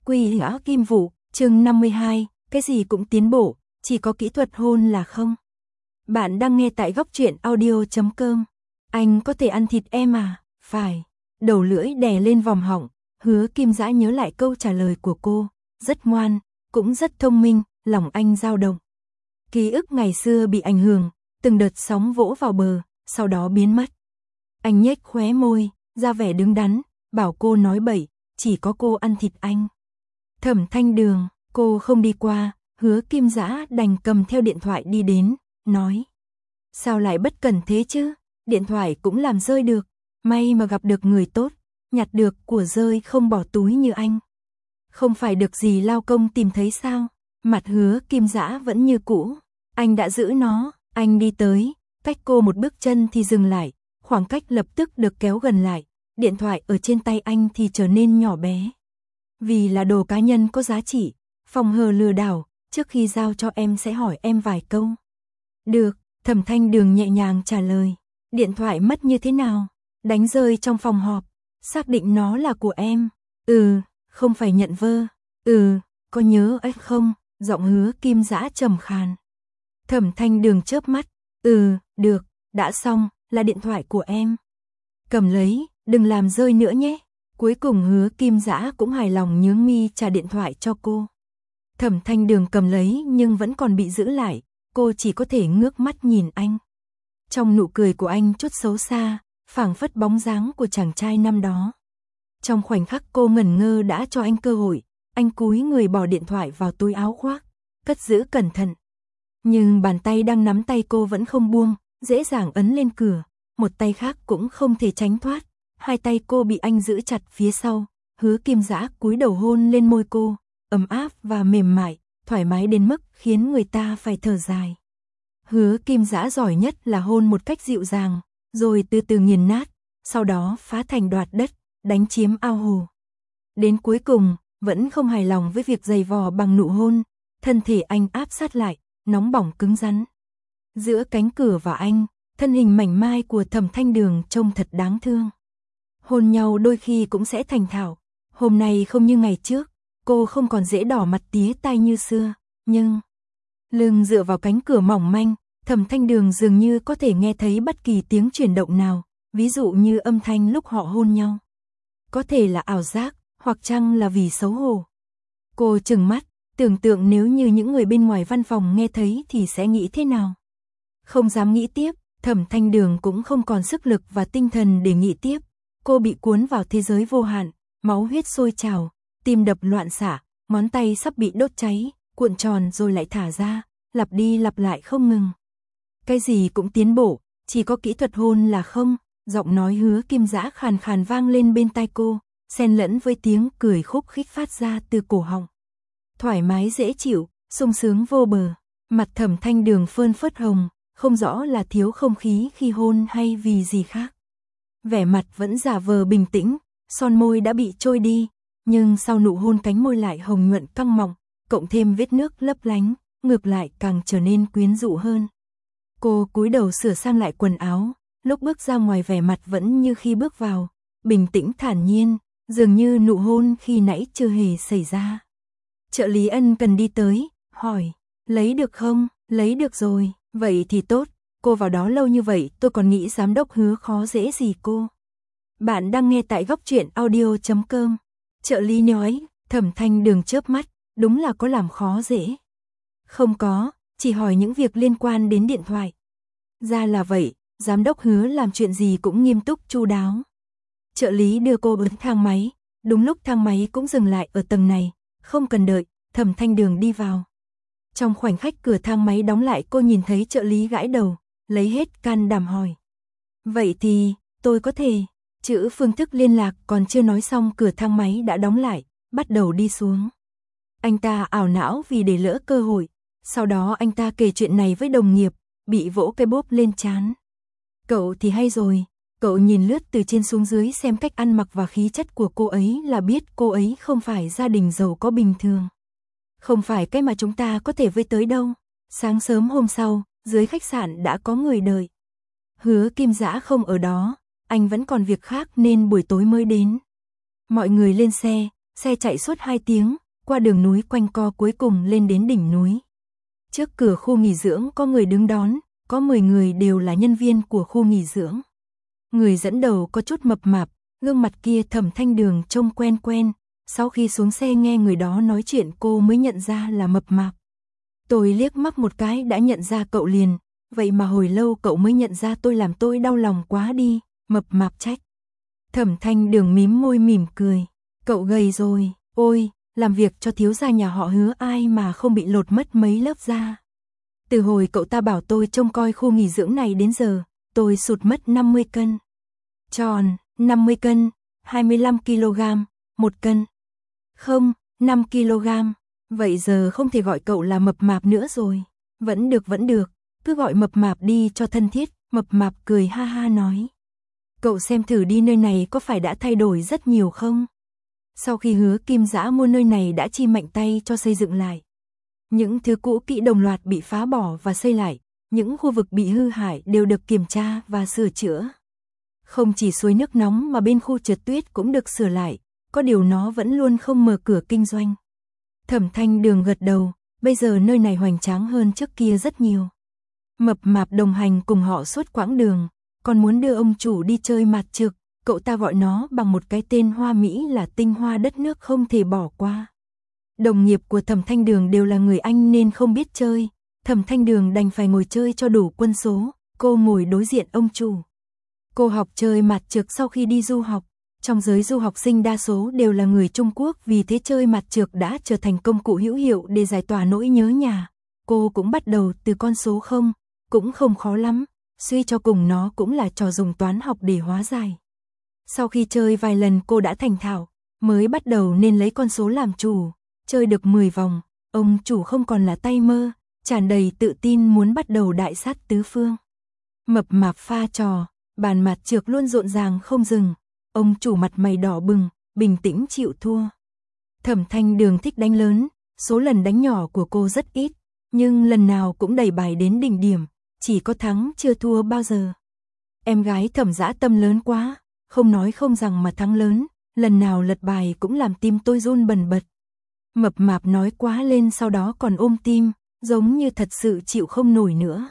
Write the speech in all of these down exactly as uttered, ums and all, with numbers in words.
Quỷ Gã Kim Vũ, chương năm mươi hai, cái gì cũng tiến bộ, chỉ có kỹ thuật hôn là không. Bạn đang nghe tại góc truyện audio chấm com. Anh có thể ăn thịt em à? Phải. Đầu lưỡi đè lên vòng họng, Hứa Kim Dã nhớ lại câu trả lời của cô, rất ngoan, cũng rất thông minh, lòng anh dao động. Ký ức ngày xưa bị ảnh hưởng, từng đợt sóng vỗ vào bờ, sau đó biến mất. Anh nhếch khóe môi, ra vẻ đứng đắn, bảo cô nói bậy, chỉ có cô ăn thịt anh. Thẩm Thanh Đường, cô không đi qua, Hứa Kim Dã đành cầm theo điện thoại đi đến, nói. Sao lại bất cẩn thế chứ, điện thoại cũng làm rơi được, may mà gặp được người tốt, nhặt được của rơi không bỏ túi như anh. Không phải được gì lao công tìm thấy sao, mặt Hứa Kim Dã vẫn như cũ, anh đã giữ nó, anh đi tới, cách cô một bước chân thì dừng lại, khoảng cách lập tức được kéo gần lại, điện thoại ở trên tay anh thì trở nên nhỏ bé. Vì là đồ cá nhân có giá trị, phòng hờ lừa đảo, trước khi giao cho em sẽ hỏi em vài câu. Được, Thẩm Thanh Đường nhẹ nhàng trả lời. Điện thoại mất như thế nào? Đánh rơi trong phòng họp, xác định nó là của em. Ừ, không phải nhận vơ. Ừ, có nhớ ấy không? Giọng Hứa Kim Dã trầm khàn. Thẩm Thanh Đường chớp mắt. Ừ, được, đã xong, là điện thoại của em. Cầm lấy, đừng làm rơi nữa nhé. Cuối cùng Hứa Kim Dã cũng hài lòng nhướng mi trả điện thoại cho cô. Thẩm Thanh Đường cầm lấy nhưng vẫn còn bị giữ lại, cô chỉ có thể ngước mắt nhìn anh. Trong nụ cười của anh chút xấu xa, phảng phất bóng dáng của chàng trai năm đó. Trong khoảnh khắc cô ngẩn ngơ đã cho anh cơ hội, anh cúi người bỏ điện thoại vào túi áo khoác, cất giữ cẩn thận. Nhưng bàn tay đang nắm tay cô vẫn không buông, dễ dàng ấn lên cửa, một tay khác cũng không thể tránh thoát. Hai tay cô bị anh giữ chặt phía sau, Hứa Kim Dã cúi đầu hôn lên môi cô, ấm áp và mềm mại, thoải mái đến mức khiến người ta phải thở dài. Hứa Kim Dã giỏi nhất là hôn một cách dịu dàng, rồi từ từ nghiền nát, sau đó phá thành đoạt đất, đánh chiếm ao hồ. Đến cuối cùng, vẫn không hài lòng với việc giày vò bằng nụ hôn, thân thể anh áp sát lại, nóng bỏng cứng rắn. Giữa cánh cửa và anh, thân hình mảnh mai của Thẩm Thanh Đường trông thật đáng thương. Hôn nhau đôi khi cũng sẽ thành thạo, hôm nay không như ngày trước, cô không còn dễ đỏ mặt tía tai như xưa, nhưng lưng dựa vào cánh cửa mỏng manh, Thẩm Thanh Đường dường như có thể nghe thấy bất kỳ tiếng chuyển động nào, ví dụ như âm thanh lúc họ hôn nhau. Có thể là ảo giác, hoặc chăng là vì xấu hổ. Cô trừng mắt, tưởng tượng nếu như những người bên ngoài văn phòng nghe thấy thì sẽ nghĩ thế nào. Không dám nghĩ tiếp, Thẩm Thanh Đường cũng không còn sức lực và tinh thần để nghĩ tiếp. Cô bị cuốn vào thế giới vô hạn, máu huyết sôi trào, tim đập loạn xạ, ngón tay sắp bị đốt cháy, cuộn tròn rồi lại thả ra, lặp đi lặp lại không ngừng. Cái gì cũng tiến bộ, chỉ có kỹ thuật hôn là không, giọng nói Hứa Kim Dã khàn khàn vang lên bên tai cô, xen lẫn với tiếng cười khúc khích phát ra từ cổ họng. Thoải mái dễ chịu, sung sướng vô bờ, mặt Thẩm Thanh Đường phơn phớt hồng, không rõ là thiếu không khí khi hôn hay vì gì khác. Vẻ mặt vẫn giả vờ bình tĩnh, son môi đã bị trôi đi, nhưng sau nụ hôn cánh môi lại hồng nhuận căng mọng, cộng thêm vết nước lấp lánh, ngược lại càng trở nên quyến rũ hơn. Cô cúi đầu sửa sang lại quần áo, lúc bước ra ngoài vẻ mặt vẫn như khi bước vào, bình tĩnh thản nhiên, dường như nụ hôn khi nãy chưa hề xảy ra. Trợ lý Ân cần đi tới, hỏi, lấy được không? Lấy được rồi, vậy thì tốt. Cô vào đó lâu như vậy tôi còn nghĩ giám đốc Hứa khó dễ gì cô. Bạn đang nghe tại góc truyện audio chấm com. Trợ lý nói, Thẩm Thanh Đường chớp mắt, đúng là có làm khó dễ. Không có, chỉ hỏi những việc liên quan đến điện thoại. Ra là vậy, giám đốc Hứa làm chuyện gì cũng nghiêm túc chu đáo. Trợ lý đưa cô đến thang máy, đúng lúc thang máy cũng dừng lại ở tầng này, không cần đợi, Thẩm Thanh Đường đi vào. Trong khoảnh khắc cửa thang máy đóng lại cô nhìn thấy trợ lý gãi đầu, lấy hết can đảm hỏi. Vậy thì, tôi có thể, chữ phương thức liên lạc còn chưa nói xong cửa thang máy đã đóng lại, bắt đầu đi xuống. Anh ta ảo não vì để lỡ cơ hội, sau đó anh ta kể chuyện này với đồng nghiệp, bị vỗ cái bốp lên trán. Cậu thì hay rồi, cậu nhìn lướt từ trên xuống dưới xem cách ăn mặc và khí chất của cô ấy là biết cô ấy không phải gia đình giàu có bình thường. Không phải cái mà chúng ta có thể với tới đâu. Sáng sớm hôm sau, dưới khách sạn đã có người đợi. Hứa Kim Dã không ở đó, anh vẫn còn việc khác nên buổi tối mới đến. Mọi người lên xe, Xe chạy suốt hai tiếng, qua đường núi quanh co cuối cùng lên đến đỉnh núi. Trước cửa khu nghỉ dưỡng có người đứng đón, có mười người đều là nhân viên của khu nghỉ dưỡng. Người dẫn đầu có chút mập mạp, gương mặt kia Thẩm Thanh Đường trông quen quen, sau khi xuống xe nghe người đó nói chuyện cô mới nhận ra là mập mạp. Tôi liếc mắt một cái đã nhận ra cậu liền, vậy mà hồi lâu cậu mới nhận ra tôi làm tôi đau lòng quá đi, mập mạp trách. Thẩm Thanh Đường mím môi mỉm cười, cậu gầy rồi, ôi, làm việc cho thiếu gia nhà họ Hứa ai mà không bị lột mất mấy lớp da. Từ hồi cậu ta bảo tôi trông coi khu nghỉ dưỡng này đến giờ, tôi sụt mất năm mươi cân. Tròn, năm mươi cân, hai mươi lăm ki lô gam, một cân. Không, năm ki lô gam, vậy giờ không thể gọi cậu là mập mạp nữa rồi. Vẫn được vẫn được, cứ gọi mập mạp đi cho thân thiết, mập mạp cười ha ha nói. Cậu xem thử đi nơi này có phải đã thay đổi rất nhiều không? Sau khi Hứa Kim Dã mua nơi này đã chi mạnh tay cho xây dựng lại. Những thứ cũ kỹ đồng loạt bị phá bỏ và xây lại, những khu vực bị hư hại đều được kiểm tra và sửa chữa. Không chỉ suối nước nóng mà bên khu trượt tuyết cũng được sửa lại, có điều nó vẫn luôn không mở cửa kinh doanh. Thẩm Thanh Đường gật đầu, bây giờ nơi này hoành tráng hơn trước kia rất nhiều. Mập mạp đồng hành cùng họ suốt quãng đường, còn muốn đưa ông chủ đi chơi mạt trược, cậu ta gọi nó bằng một cái tên hoa mỹ là tinh hoa đất nước không thể bỏ qua. Đồng nghiệp của Thẩm Thanh Đường đều là người Anh nên không biết chơi, Thẩm Thanh Đường đành phải ngồi chơi cho đủ quân số, cô ngồi đối diện ông chủ. Cô học chơi mạt trược sau khi đi du học, trong giới du học sinh đa số đều là người Trung Quốc, vì thế chơi mạt trược đã trở thành công cụ hữu hiệu để giải tỏa nỗi nhớ nhà. Cô cũng bắt đầu từ con số không, cũng không khó lắm, suy cho cùng nó cũng là trò dùng toán học để hóa giải. Sau khi chơi vài lần cô đã thành thạo, mới bắt đầu nên lấy con số làm chủ, chơi được mười vòng, ông chủ không còn là tay mơ, tràn đầy tự tin muốn bắt đầu đại sát tứ phương. Mập mạp pha trò, bàn mạt trược luôn rộn ràng không dừng, ông chủ mặt mày đỏ bừng, bình tĩnh chịu thua. Thẩm Thanh Đường thích đánh lớn, số lần đánh nhỏ của cô rất ít, nhưng lần nào cũng đẩy bài đến đỉnh điểm, chỉ có thắng chưa thua bao giờ. Em gái Thẩm Dã tâm lớn quá, không nói không rằng mà thắng lớn, lần nào lật bài cũng làm tim tôi run bần bật. Mập mạp nói quá lên sau đó còn ôm tim, giống như thật sự chịu không nổi nữa.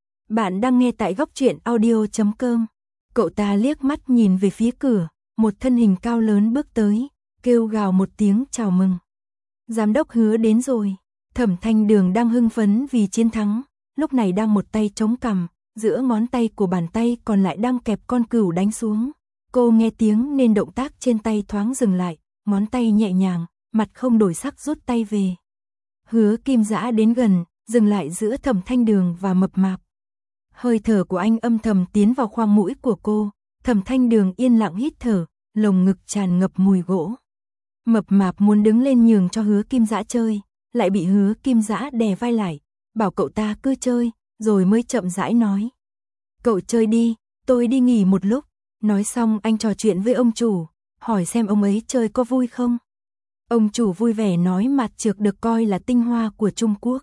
Bạn đang nghe tại góc truyện audio chấm com. Cậu ta liếc mắt nhìn về phía cửa, một thân hình cao lớn bước tới, kêu gào một tiếng chào mừng. Giám đốc Hứa đến rồi. Thẩm Thanh Đường đang hưng phấn vì chiến thắng, lúc này đang một tay chống cằm, giữa ngón tay của bàn tay còn lại đang kẹp con cừu đánh xuống. Cô nghe tiếng nên động tác trên tay thoáng dừng lại, ngón tay nhẹ nhàng, mặt không đổi sắc rút tay về. Hứa Kim Dã đến gần, dừng lại giữa Thẩm Thanh Đường và mập mạp. Hơi thở của anh âm thầm tiến vào khoang mũi của cô, Thẩm Thanh Đường yên lặng hít thở, lồng ngực tràn ngập mùi gỗ. Mập mạp muốn đứng lên nhường cho Hứa Kim Dã chơi, lại bị Hứa Kim Dã đè vai lại, bảo cậu ta cứ chơi, rồi mới chậm rãi nói. Cậu chơi đi, tôi đi nghỉ một lúc. Nói xong anh trò chuyện với ông chủ, hỏi xem ông ấy chơi có vui không. Ông chủ vui vẻ nói mạt trược được coi là tinh hoa của Trung Quốc.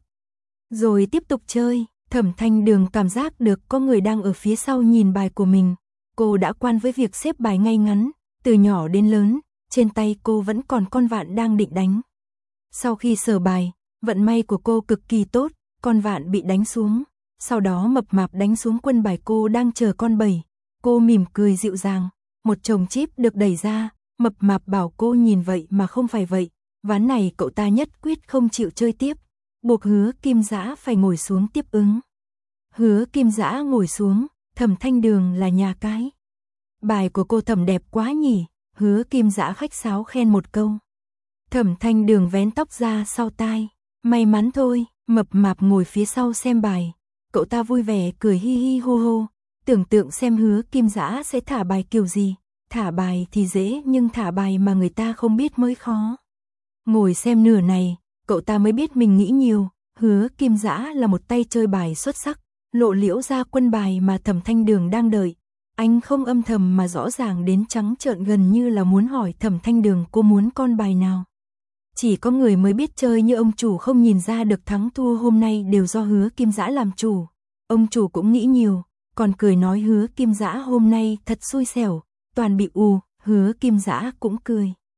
Rồi tiếp tục chơi, Thẩm Thanh Đường cảm giác được có người đang ở phía sau nhìn bài của mình. Cô đã quen với việc xếp bài ngay ngắn, từ nhỏ đến lớn, trên tay cô vẫn còn con vạn đang định đánh. Sau khi sờ bài, vận may của cô cực kỳ tốt, con vạn bị đánh xuống. Sau đó mập mạp đánh xuống quân bài cô đang chờ con bảy. Cô mỉm cười dịu dàng, một chồng chip được đẩy ra, mập mạp bảo cô nhìn vậy mà không phải vậy, ván này cậu ta nhất quyết không chịu chơi tiếp, buộc Hứa Kim Dã phải ngồi xuống tiếp ứng. Hứa Kim Dã ngồi xuống, Thẩm Thanh Đường là nhà cái. Bài của cô Thẩm đẹp quá nhỉ, Hứa Kim Dã khách sáo khen một câu. Thẩm Thanh Đường vén tóc ra sau tai, may mắn thôi, mập mạp ngồi phía sau xem bài, cậu ta vui vẻ cười hi hi hô hô. Tưởng tượng xem Hứa Kim Dã sẽ thả bài kiểu gì, thả bài thì dễ nhưng thả bài mà người ta không biết mới khó. Ngồi xem nửa này, cậu ta mới biết mình nghĩ nhiều, Hứa Kim Dã là một tay chơi bài xuất sắc, lộ liễu ra quân bài mà Thẩm Thanh Đường đang đợi. Anh không âm thầm mà rõ ràng đến trắng trợn, gần như là muốn hỏi Thẩm Thanh Đường cô muốn con bài nào. Chỉ có người mới biết chơi như ông chủ không nhìn ra được thắng thua hôm nay đều do Hứa Kim Dã làm chủ. Ông chủ cũng nghĩ nhiều, còn cười nói Hứa Kim Dã hôm nay thật xui xẻo, toàn bị ù, Hứa Kim Dã cũng cười.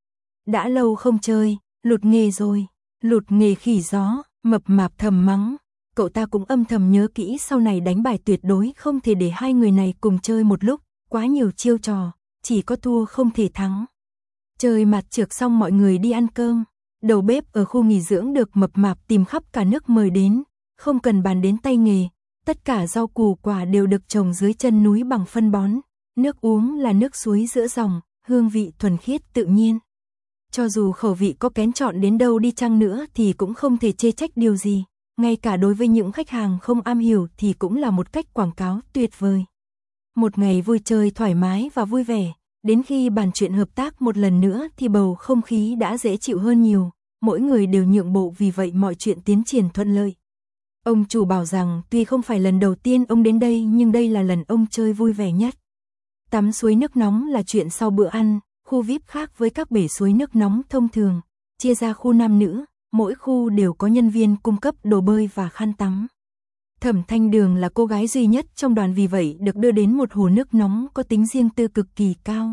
đã lâu không chơi, lụt nghề rồi, lụt nghề khỉ gió, mập mạp thầm mắng. Cậu ta cũng âm thầm nhớ kỹ sau này đánh bài tuyệt đối không thể để hai người này cùng chơi một lúc, quá nhiều chiêu trò, chỉ có thua không thể thắng. Chơi mặt trược xong mọi người đi ăn cơm, đầu bếp ở khu nghỉ dưỡng được mập mạp tìm khắp cả nước mời đến, không cần bàn đến tay nghề, tất cả rau củ quả đều được trồng dưới chân núi bằng phân bón, nước uống là nước suối giữa dòng, hương vị thuần khiết tự nhiên. Cho dù khẩu vị có kén chọn đến đâu đi chăng nữa thì cũng không thể chê trách điều gì, ngay cả đối với những khách hàng không am hiểu thì cũng là một cách quảng cáo tuyệt vời. Một ngày vui chơi thoải mái và vui vẻ, đến khi bàn chuyện hợp tác một lần nữa thì bầu không khí đã dễ chịu hơn nhiều, mỗi người đều nhượng bộ vì vậy mọi chuyện tiến triển thuận lợi. Ông chủ bảo rằng tuy không phải lần đầu tiên ông đến đây nhưng đây là lần ông chơi vui vẻ nhất. Tắm suối nước nóng là chuyện sau bữa ăn, khu vi ai pi khác với các bể suối nước nóng thông thường, chia ra khu nam nữ, mỗi khu đều có nhân viên cung cấp đồ bơi và khăn tắm. Thẩm Thanh Đường là cô gái duy nhất trong đoàn vì vậy được đưa đến một hồ nước nóng có tính riêng tư cực kỳ cao.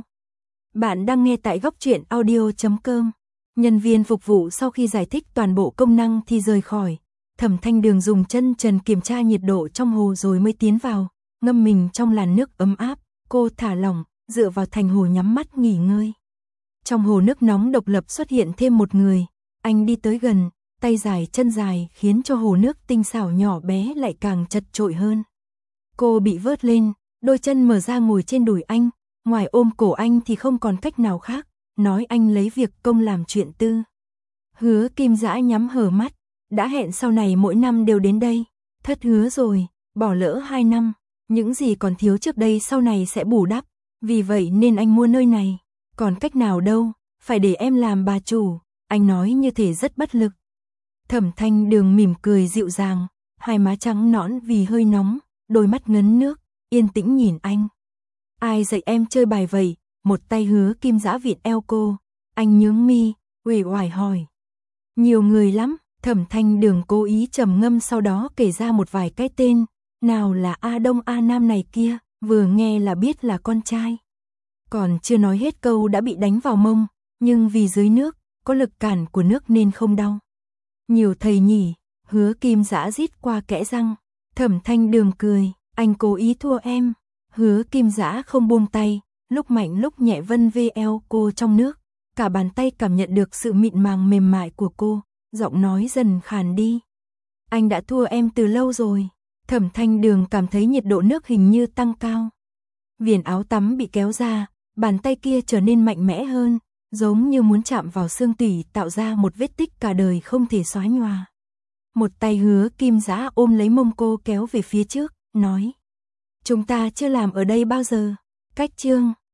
Bạn đang nghe tại góc truyện audio chấm com. Nhân viên phục vụ sau khi giải thích toàn bộ công năng thì rời khỏi. Thẩm Thanh Đường dùng chân trần kiểm tra nhiệt độ trong hồ rồi mới tiến vào, ngâm mình trong làn nước ấm áp, cô thả lỏng, dựa vào thành hồ nhắm mắt nghỉ ngơi. Trong hồ nước nóng độc lập xuất hiện thêm một người, anh đi tới gần, tay dài chân dài khiến cho hồ nước tinh xảo nhỏ bé lại càng chật chội hơn. Cô bị vớt lên, đôi chân mở ra ngồi trên đùi anh, ngoài ôm cổ anh thì không còn cách nào khác, nói anh lấy việc công làm chuyện tư. Hứa Kim Dã nhắm hờ mắt, đã hẹn sau này mỗi năm đều đến đây, thất hứa rồi, bỏ lỡ hai năm, những gì còn thiếu trước đây sau này sẽ bù đắp, vì vậy nên anh mua nơi này, còn cách nào đâu, phải để em làm bà chủ, anh nói như thể rất bất lực. Thẩm Thanh Đường mỉm cười dịu dàng, hai má trắng nõn vì hơi nóng, đôi mắt ngấn nước, yên tĩnh nhìn anh. Ai dạy em chơi bài vậy? Một tay Hứa Kim Dã vịn eo cô, anh nhướng mi, uể oải hỏi. Nhiều người lắm, Thẩm Thanh Đường cố ý trầm ngâm sau đó kể ra một vài cái tên, nào là A Đông A Nam này kia, vừa nghe là biết là con trai. Còn chưa nói hết câu đã bị đánh vào mông, nhưng vì dưới nước, có lực cản của nước nên không đau. Nhiều thầy nhỉ, Hứa Kim Dã rít qua kẽ răng. Thẩm Thanh Đường cười, anh cố ý thua em. Hứa Kim Dã không buông tay, lúc mạnh lúc nhẹ vân vê eo cô trong nước, cả bàn tay cảm nhận được sự mịn màng mềm mại của cô, giọng nói dần khàn đi. Anh đã thua em từ lâu rồi. Thẩm Thanh Đường cảm thấy nhiệt độ nước hình như tăng cao. Viền áo tắm bị kéo ra, bàn tay kia trở nên mạnh mẽ hơn, giống như muốn chạm vào xương tủy tạo ra một vết tích cả đời không thể xóa nhòa. Một tay Hứa Kim Dã ôm lấy mông cô kéo về phía trước, nói. Chúng ta chưa làm ở đây bao giờ. Cách chương.